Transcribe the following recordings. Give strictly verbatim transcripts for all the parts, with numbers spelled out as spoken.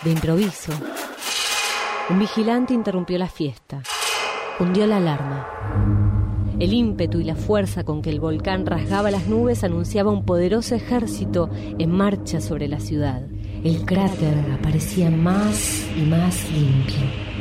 De improviso, un vigilante interrumpió la fiesta. Hundió la alarma. El ímpetu y la fuerza con que el volcán rasgaba las nubes anunciaba un poderoso ejército en marcha sobre la ciudad. El cráter aparecía más y más limpio.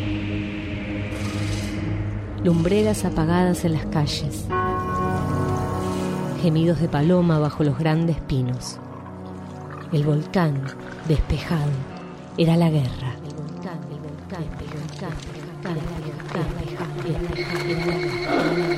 Lumbreras apagadas en las calles. Gemidos de paloma bajo los grandes pinos. El volcán, despejado, era la guerra. El volcán, el volcán, el volcán, el volcán, el volcán, el volcán.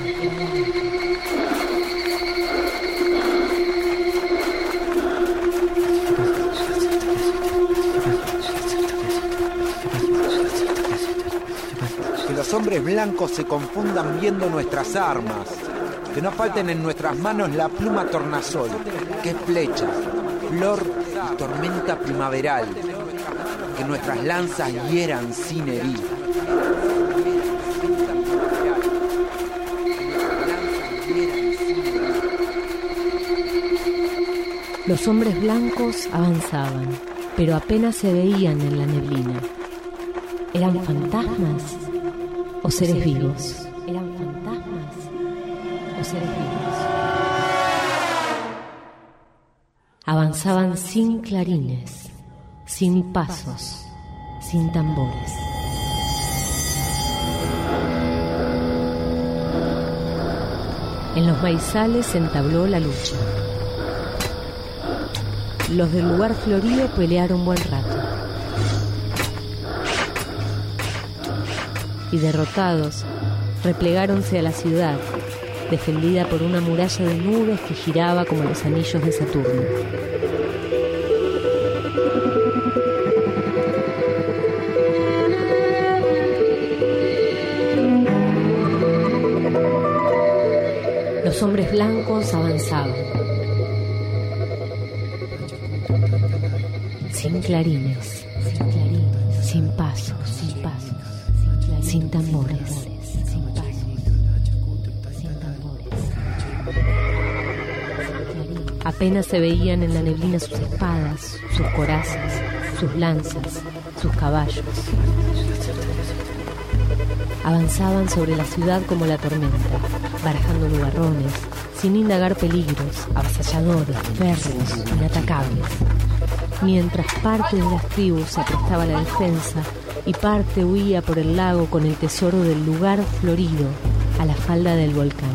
Que los hombres blancos se confundan viendo nuestras armas. Que no falten en nuestras manos la pluma tornasol, que es flecha, flor y tormenta primaveral. Que nuestras lanzas hieran sin herir. Los hombres blancos avanzaban, pero apenas se veían en la neblina. ¿Eran fantasmas o seres vivos? ¿Eran fantasmas o seres vivos? Avanzaban sin clarines, sin pasos, sin tambores. En los maizales se entabló la lucha. Los del lugar florido pelearon buen rato. Y derrotados, replegáronse a la ciudad, defendida por una muralla de nubes que giraba como los anillos de Saturno. Los hombres blancos avanzaban. Sin clarines, sin clarines, sin pasos, sin pasos, sin tambores, sin pasos, sin tambores. Apenas se veían en la neblina sus espadas, sus corazas, sus lanzas, sus caballos. Avanzaban sobre la ciudad como la tormenta, barajando nubarrones, sin indagar peligros, avasalladores, férreos, inatacables. Mientras parte de las tribus se prestaba a la defensa y parte huía por el lago con el tesoro del lugar florido a la falda del volcán.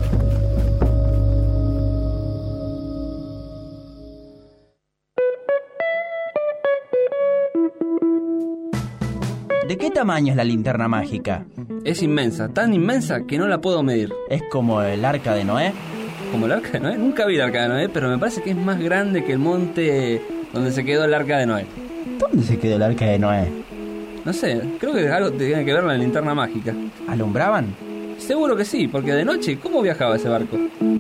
¿De qué tamaño es la linterna mágica? Es inmensa, tan inmensa que no la puedo medir. ¿Es como el arca de Noé? ¿Como el arca de Noé? Nunca vi el arca de Noé, pero me parece que es más grande que el monte donde se quedó el arca de Noé. ¿Dónde se quedó el arca de Noé? No sé, creo que algo tiene que ver con la linterna mágica. ¿Alumbraban? Seguro que sí, porque de noche, ¿cómo viajaba ese barco?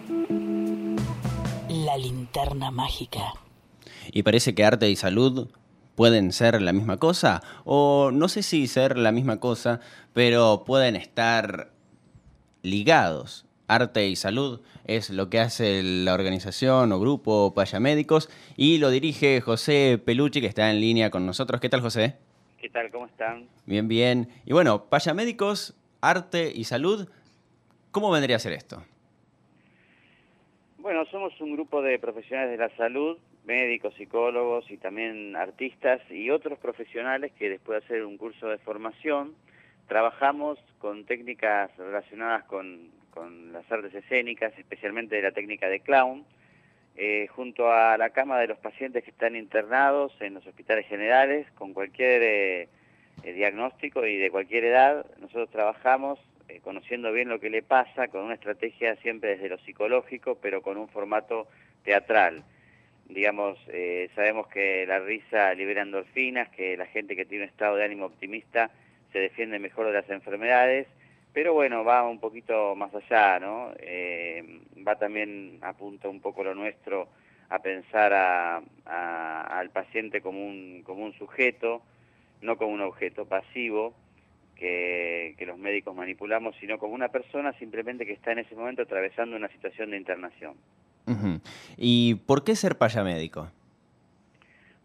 La linterna mágica. Y parece que arte y salud pueden ser la misma cosa, o no sé si ser la misma cosa, pero pueden estar ligados. Arte y salud es lo que hace la organización o grupo Payamédicos y lo dirige José Pelucci, que está en línea con nosotros. ¿Qué tal, José? ¿Qué tal? ¿Cómo están? Bien, bien. Y bueno, Payamédicos, arte y salud, ¿cómo vendría a ser esto? Bueno, somos un grupo de profesionales de la salud, médicos, psicólogos y también artistas y otros profesionales que después de hacer un curso de formación trabajamos con técnicas relacionadas con, con las artes escénicas, especialmente de la técnica de clown, eh, junto a la cama de los pacientes que están internados en los hospitales generales con cualquier eh, eh, diagnóstico y de cualquier edad. Nosotros trabajamos eh, conociendo bien lo que le pasa, con una estrategia siempre desde lo psicológico, pero con un formato teatral. Digamos, eh, sabemos que la risa libera endorfinas, que la gente que tiene un estado de ánimo optimista se defiende mejor de las enfermedades, pero bueno, va un poquito más allá, ¿no? Eh, va también, apunta un poco lo nuestro a pensar a, a, al paciente como un, como un sujeto, no como un objeto pasivo que, que los médicos manipulamos, sino como una persona simplemente que está en ese momento atravesando una situación de internación. Uh-huh. ¿Y por qué ser payamédico?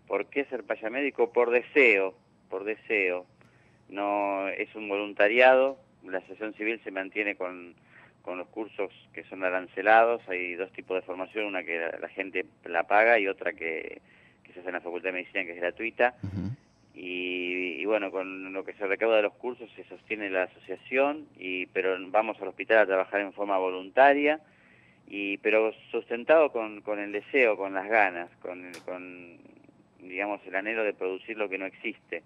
¿Por qué ser payamédico? Por deseo, por deseo. No es un voluntariado, la asociación civil se mantiene con, con los cursos que son arancelados, hay dos tipos de formación, una que la, la gente la paga y otra que, que se hace en la Facultad de Medicina, que es gratuita. Ujú. Y, y bueno, con lo que se recauda de los cursos se sostiene la asociación, y pero vamos al hospital a trabajar en forma voluntaria, y pero sustentado con, con el deseo, con las ganas, con, con digamos el anhelo de producir lo que no existe.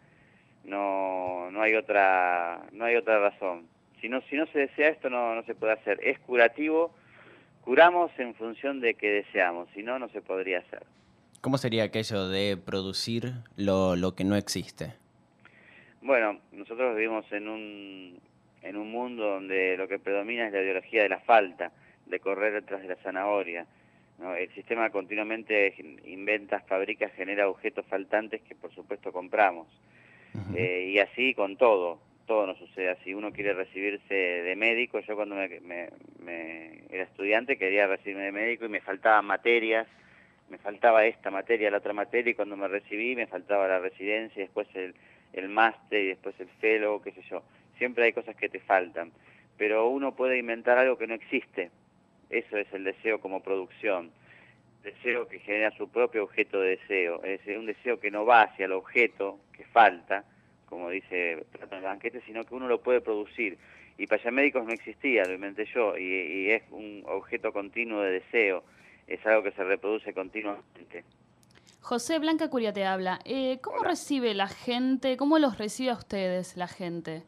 No no hay otra no hay otra razón. Si no si no se desea esto no no se puede hacer. Es curativo, curamos en función de que deseamos, si no no se podría hacer. ¿Cómo sería aquello de producir lo, lo que no existe? Bueno, nosotros vivimos en un, en un mundo donde lo que predomina es la ideología de la falta, de correr detrás de la zanahoria, ¿no? El sistema continuamente inventa, fabrica, genera objetos faltantes que por supuesto compramos. Ujú. Eh, y así con todo, todo nos sucede. Si uno quiere recibirse de médico, yo cuando me, me, me era estudiante quería recibirme de médico y me faltaban materias, me faltaba esta materia, la otra materia, y cuando me recibí me faltaba la residencia, y después el, el máster, y después el fellow, qué sé yo. Siempre hay cosas que te faltan, pero uno puede inventar algo que no existe. Eso es el deseo como producción. Deseo que genera su propio objeto de deseo, es decir, un deseo que no va hacia el objeto que falta, como dice Platón el banquete, sino que uno lo puede producir. Y payamédicos no existía, lo inventé yo, y, y es un objeto continuo de deseo. Es algo que se reproduce continuamente. José, Blanca Curia te habla. Eh, ¿Cómo Hola. recibe la gente, cómo los recibe a ustedes la gente?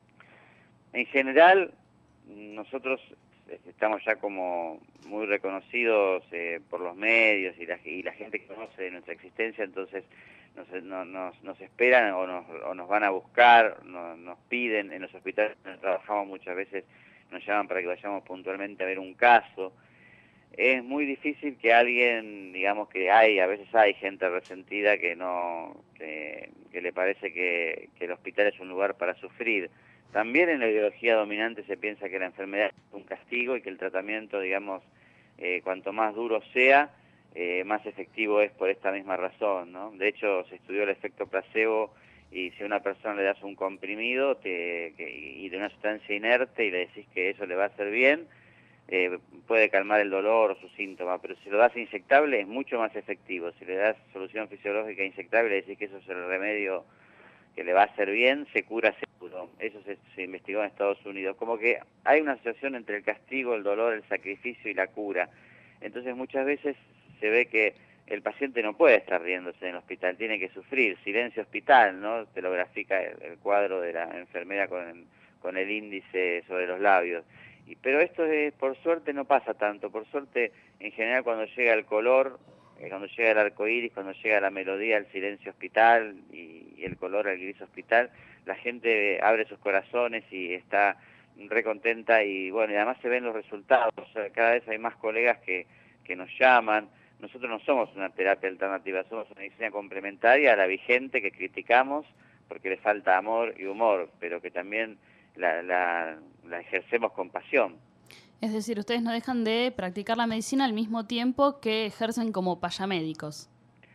En general, nosotros estamos ya como muy reconocidos eh, por los medios y la, y la gente que conoce de nuestra existencia, entonces nos, no, nos, nos esperan o nos, o nos van a buscar, no, nos piden. En los hospitales donde trabajamos muchas veces nos llaman para que vayamos puntualmente a ver un caso. Es muy difícil que alguien, digamos que hay, a veces hay gente resentida que no, que, que le parece que, que el hospital es un lugar para sufrir. También en la ideología dominante se piensa que la enfermedad es un castigo y que el tratamiento, digamos, eh, cuanto más duro sea, eh, más efectivo es por esta misma razón, ¿no? De hecho, se estudió el efecto placebo, y si a una persona le das un comprimido te, que, y de una sustancia inerte y le decís que eso le va a hacer bien, Eh, puede calmar el dolor o su síntoma, pero si lo das inyectable es mucho más efectivo. Si le das solución fisiológica inyectable, le decís que eso es el remedio que le va a hacer bien, se cura seguro. Eso se, se investigó en Estados Unidos. Como que hay una asociación entre el castigo, el dolor, el sacrificio y la cura. Entonces muchas veces se ve que el paciente no puede estar riéndose en el hospital, tiene que sufrir. Silencio hospital, ¿no? Te lo grafica el, el cuadro de la enfermera con el, con el índice sobre los labios. Y, pero esto es, por suerte no pasa tanto. Por suerte, en general, cuando llega el color, eh, cuando llega el arco iris, cuando llega la melodía, el silencio hospital y, y el color al gris hospital, la gente abre sus corazones y está re contenta, y bueno, y además se ven los resultados. O sea, cada vez hay más colegas que, que nos llaman. Nosotros no somos una terapia alternativa, somos una medicina complementaria a la vigente que criticamos porque le falta amor y humor, pero que también La, la, la ejercemos con pasión. Es decir, ustedes no dejan de practicar la medicina al mismo tiempo que ejercen como payamédicos.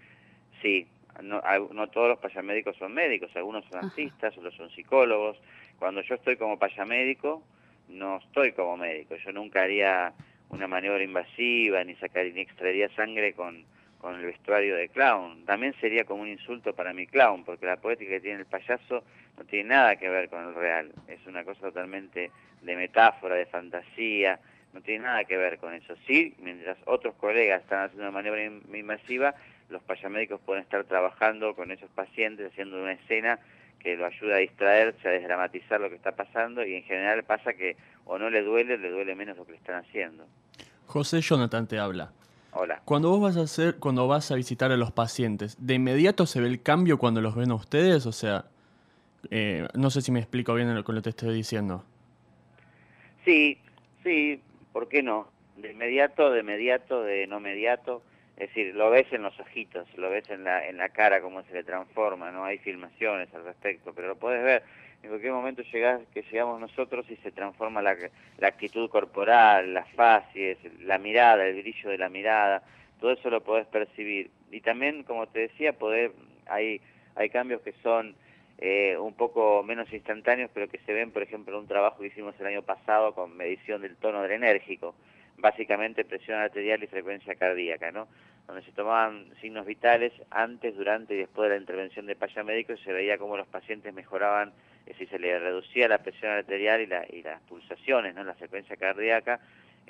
Sí, no, no todos los payamédicos son médicos, algunos son Ajá. artistas, otros son psicólogos. Cuando yo estoy como payamédico, no estoy como médico. Yo nunca haría una maniobra invasiva, ni sacaría, ni extraería sangre con, con el vestuario de clown. También sería como un insulto para mi clown, porque la poética que tiene el payaso no tiene nada que ver con el real. Es una cosa totalmente de metáfora, de fantasía, no tiene nada que ver con eso. Sí, mientras otros colegas están haciendo una maniobra invasiva, los payamédicos pueden estar trabajando con esos pacientes, haciendo una escena que lo ayuda a distraerse, a desdramatizar lo que está pasando, y en general pasa que o no le duele, le duele menos lo que le están haciendo. José, Jonathan te habla. Hola. Cuando vos vas a hacer, cuando vas a visitar a los pacientes, ¿de inmediato se ve el cambio cuando los ven a ustedes? O sea, eh, no sé si me explico bien lo que te estoy diciendo. Sí, sí, ¿por qué no? De inmediato, de inmediato, de no inmediato. Es decir, lo ves en los ojitos, lo ves en la en la cara, cómo se le transforma, no hay filmaciones al respecto, pero lo puedes ver. En cualquier momento llegás, que llegamos nosotros y se transforma la, la actitud corporal, las facies, la mirada, el brillo de la mirada. todo eso lo podés percibir. Y también, como te decía, poder hay, hay cambios que son eh, un poco menos instantáneos, pero que se ven, por ejemplo, en un trabajo que hicimos el año pasado con medición del tono adrenérgico, básicamente presión arterial y frecuencia cardíaca, ¿no? Donde se tomaban signos vitales antes, durante y después de la intervención de payamédico, y se veía cómo los pacientes mejoraban, es decir, se le reducía la presión arterial y, la, y las pulsaciones, ¿no? La frecuencia cardíaca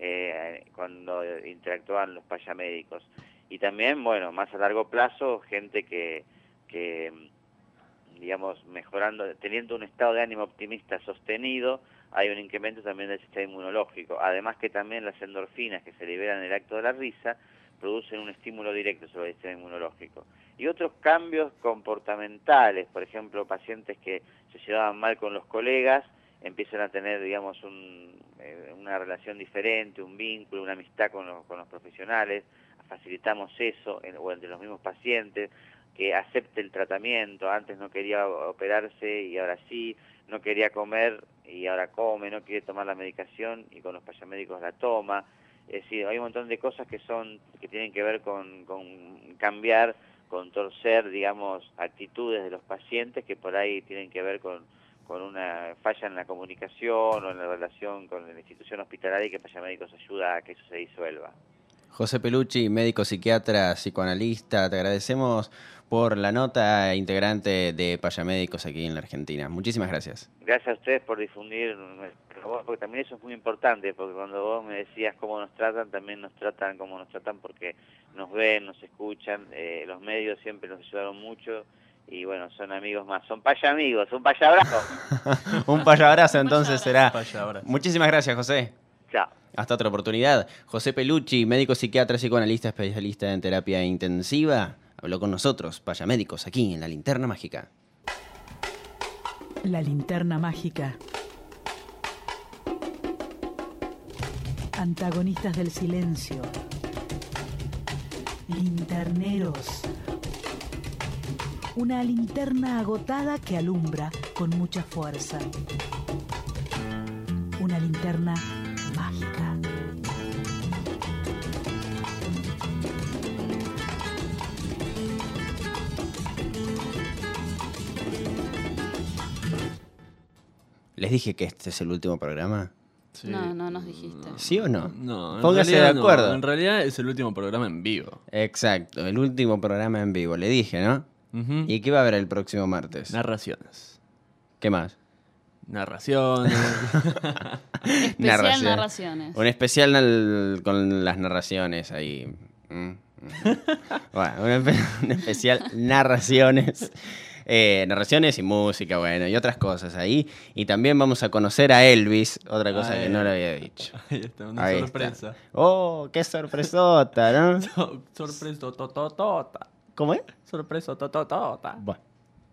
eh, cuando interactuaban los payamédicos. Y también, bueno, más a largo plazo, gente que, que digamos, mejorando, teniendo un estado de ánimo optimista sostenido, hay un incremento también del sistema inmunológico. Además que también las endorfinas que se liberan en el acto de la risa producen un estímulo directo sobre el sistema inmunológico. Y otros cambios comportamentales, por ejemplo, pacientes que se llevaban mal con los colegas, empiezan a tener, digamos, un, eh, una relación diferente, un vínculo, una amistad con los, con los profesionales, facilitamos eso, en, o entre los mismos pacientes, que acepte el tratamiento, antes no quería operarse y ahora sí, no quería comer y ahora come, no quiere tomar la medicación y con los payamédicos la toma. Es decir, hay un montón de cosas que son que tienen que ver con, con cambiar, con torcer, digamos, actitudes de los pacientes que por ahí tienen que ver con, con una falla en la comunicación o en la relación con la institución hospitalaria, y que Payamédicos ayuda a que eso se disuelva. José Pelucci, médico psiquiatra, psicoanalista, te agradecemos por la nota, integrante de Payamédicos aquí en la Argentina. Muchísimas gracias. Gracias a ustedes por difundir, porque también eso es muy importante, porque cuando vos me decías cómo nos tratan, también nos tratan como nos tratan porque nos ven, nos escuchan, eh, los medios siempre nos ayudaron mucho y bueno, son amigos más, son payamigos, un payabrazo. Un payabrazo entonces será. Payabrazo. Muchísimas gracias, José. Chao. Hasta otra oportunidad. José Pelucci, médico psiquiatra, psicoanalista, especialista en terapia intensiva, habló con nosotros, Payamédicos, aquí en La Linterna Mágica. La Linterna Mágica. Antagonistas del silencio. Linterneros. Una linterna agotada que alumbra con mucha fuerza. Una linterna mágica. ¿Les dije que este es el último programa? Sí. No, no nos dijiste. ¿Sí o no? No, en Póngase de realidad no. acuerdo. En realidad es el último programa en vivo. Exacto, el último programa en vivo. Le dije, ¿no? Ujú. ¿Y qué va a haber el próximo martes? Narraciones. ¿Qué más? Narraciones. Especial Narración. narraciones. Un especial al- con las narraciones ahí. Mm, mm. Bueno, un, espe- un especial narraciones. Eh, narraciones y música, bueno, y otras cosas ahí. Y también vamos a conocer a Elvis, otra cosa Ay. que no le había dicho. Ahí está, una Ahí sorpresa. está. Oh, qué sorpresota, ¿no? So- sorpresa tototota. ¿Cómo es? Sorpresa tototota. Bueno.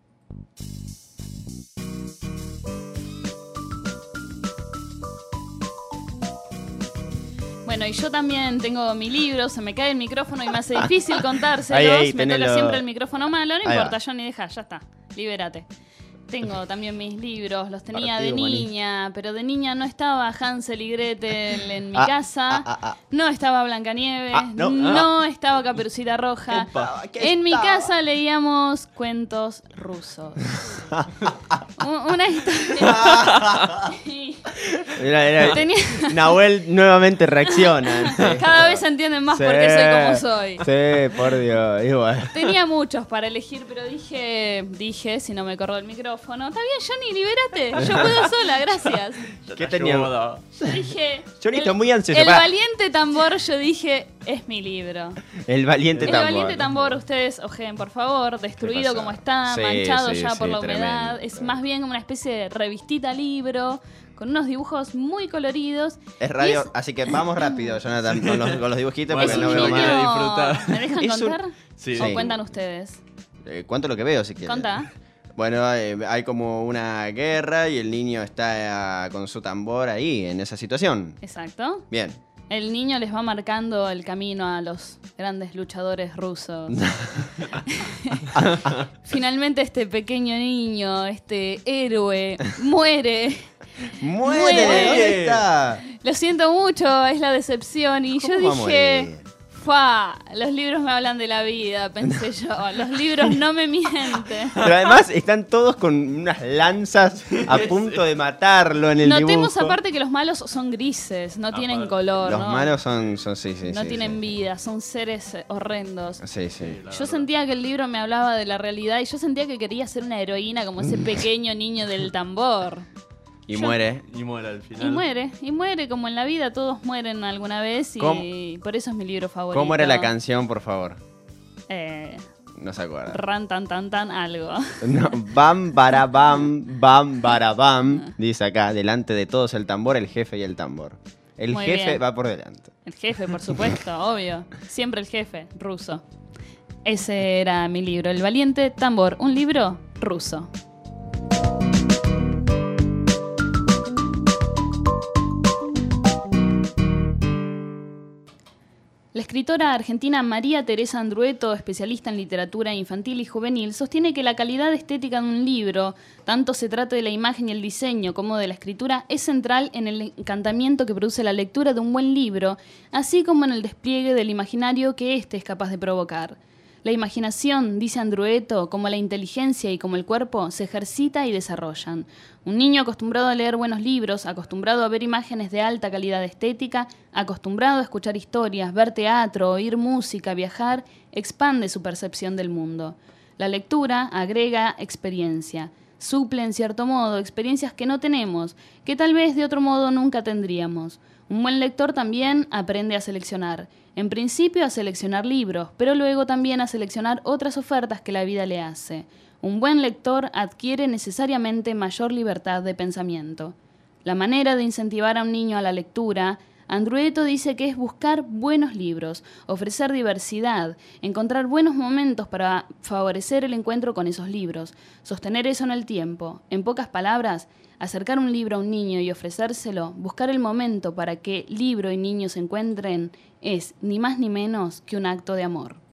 Bueno, y yo también tengo mi libro, se me cae el micrófono y me hace difícil contárselos. Ahí, ahí, me tenelo. toca siempre el micrófono malo, no Ahí importa, va. Johnny, deja, ya está, libérate. Tengo también mis libros, los tenía Partido de buenísimo. niña, pero de niña no estaba Hansel y Gretel en mi Ah, casa, ah, ah, ah. no estaba Blancanieves, Ah, no, no, estaba Caperucita Roja. Epa, ¿qué En mi estaba? casa leíamos cuentos rusos. U- Una historia. Y Era- era- tenía- Nahuel nuevamente reacciona. Sí. Cada vez se entienden más Sí. por qué soy como soy. Sí, por Dios, igual. Tenía muchos para elegir, pero dije, dije, si no me corro el micrófono, está bien, Johnny, libérate, yo puedo sola, gracias. ¿Qué tenía? Ayuda. Yo dije, Johnny, el, estoy muy ansioso, el pará. valiente tambor, yo dije, es mi libro. El valiente El tambor. valiente tambor, ustedes ojeen, por favor, destruido pasó? como está, Sí, manchado sí, ya por sí, la humedad. tremendo. Es más bien como una especie de revistita libro, con unos dibujos muy coloridos. Es radio, Y es- así que vamos rápido, Jonathan, con los, con los dibujitos Bueno, Es porque un no veo yo voy niño- a más. disfrutar. ¿Me dejan Es un- contar? Sí. ¿O Sí. cuentan ustedes? Eh, cuánto lo que veo, si quieres. Contá. Bueno, eh, hay como una guerra y el niño está eh, con su tambor ahí, en esa situación. Exacto. Bien. El niño les va marcando el camino a los grandes luchadores rusos. Finalmente este pequeño niño, este héroe, muere. ¡Muere! Muere. ¿Dónde está? Lo siento mucho, es la decepción. Y yo ¿Cómo va a dije, morir? Fua, los libros me hablan de la vida, pensé yo. Los libros no me mienten. Pero además están todos con unas lanzas a punto de matarlo en el dibujo. Notemos aparte que los malos son grises, no tienen color. Los ¿no? malos son, son sí, sí, No sí, tienen sí. vida, son seres horrendos. Sí, sí. Yo sentía que el libro me hablaba de la realidad y yo sentía que quería ser una heroína como ese pequeño niño del tambor. Y Yo- muere. Y muere al final. Y muere, y muere como en la vida, todos mueren alguna vez y ¿Cómo? por eso es mi libro favorito. ¿Cómo era la canción, por favor? Eh, No se acuerda. ran tan tan tan algo. No, bam, bara, bam, bam, bara, bam. Dice acá, delante de todos el tambor, el jefe y el tambor. El Muy jefe bien. va por delante. El jefe, por supuesto, obvio. Siempre el jefe, ruso. Ese era mi libro, El valiente tambor, un libro ruso. La escritora argentina María Teresa Andrueto, especialista en literatura infantil y juvenil, sostiene que la calidad estética de un libro, tanto se trate de la imagen y el diseño como de la escritura, es central en el encantamiento que produce la lectura de un buen libro, así como en el despliegue del imaginario que éste es capaz de provocar. La imaginación, dice Andrueto, como la inteligencia y como el cuerpo, se ejercita y desarrollan. Un niño acostumbrado a leer buenos libros, acostumbrado a ver imágenes de alta calidad estética, acostumbrado a escuchar historias, ver teatro, oír música, viajar, expande su percepción del mundo. La lectura agrega experiencia, suple en cierto modo experiencias que no tenemos, que tal vez de otro modo nunca tendríamos. Un buen lector también aprende a seleccionar. En principio a seleccionar libros, pero luego también a seleccionar otras ofertas que la vida le hace. Un buen lector adquiere necesariamente mayor libertad de pensamiento. La manera de incentivar a un niño a la lectura, Andrueto dice que es buscar buenos libros, ofrecer diversidad, encontrar buenos momentos para favorecer el encuentro con esos libros, sostener eso en el tiempo. En pocas palabras, acercar un libro a un niño y ofrecérselo, buscar el momento para que libro y niño se encuentren, es ni más ni menos que un acto de amor.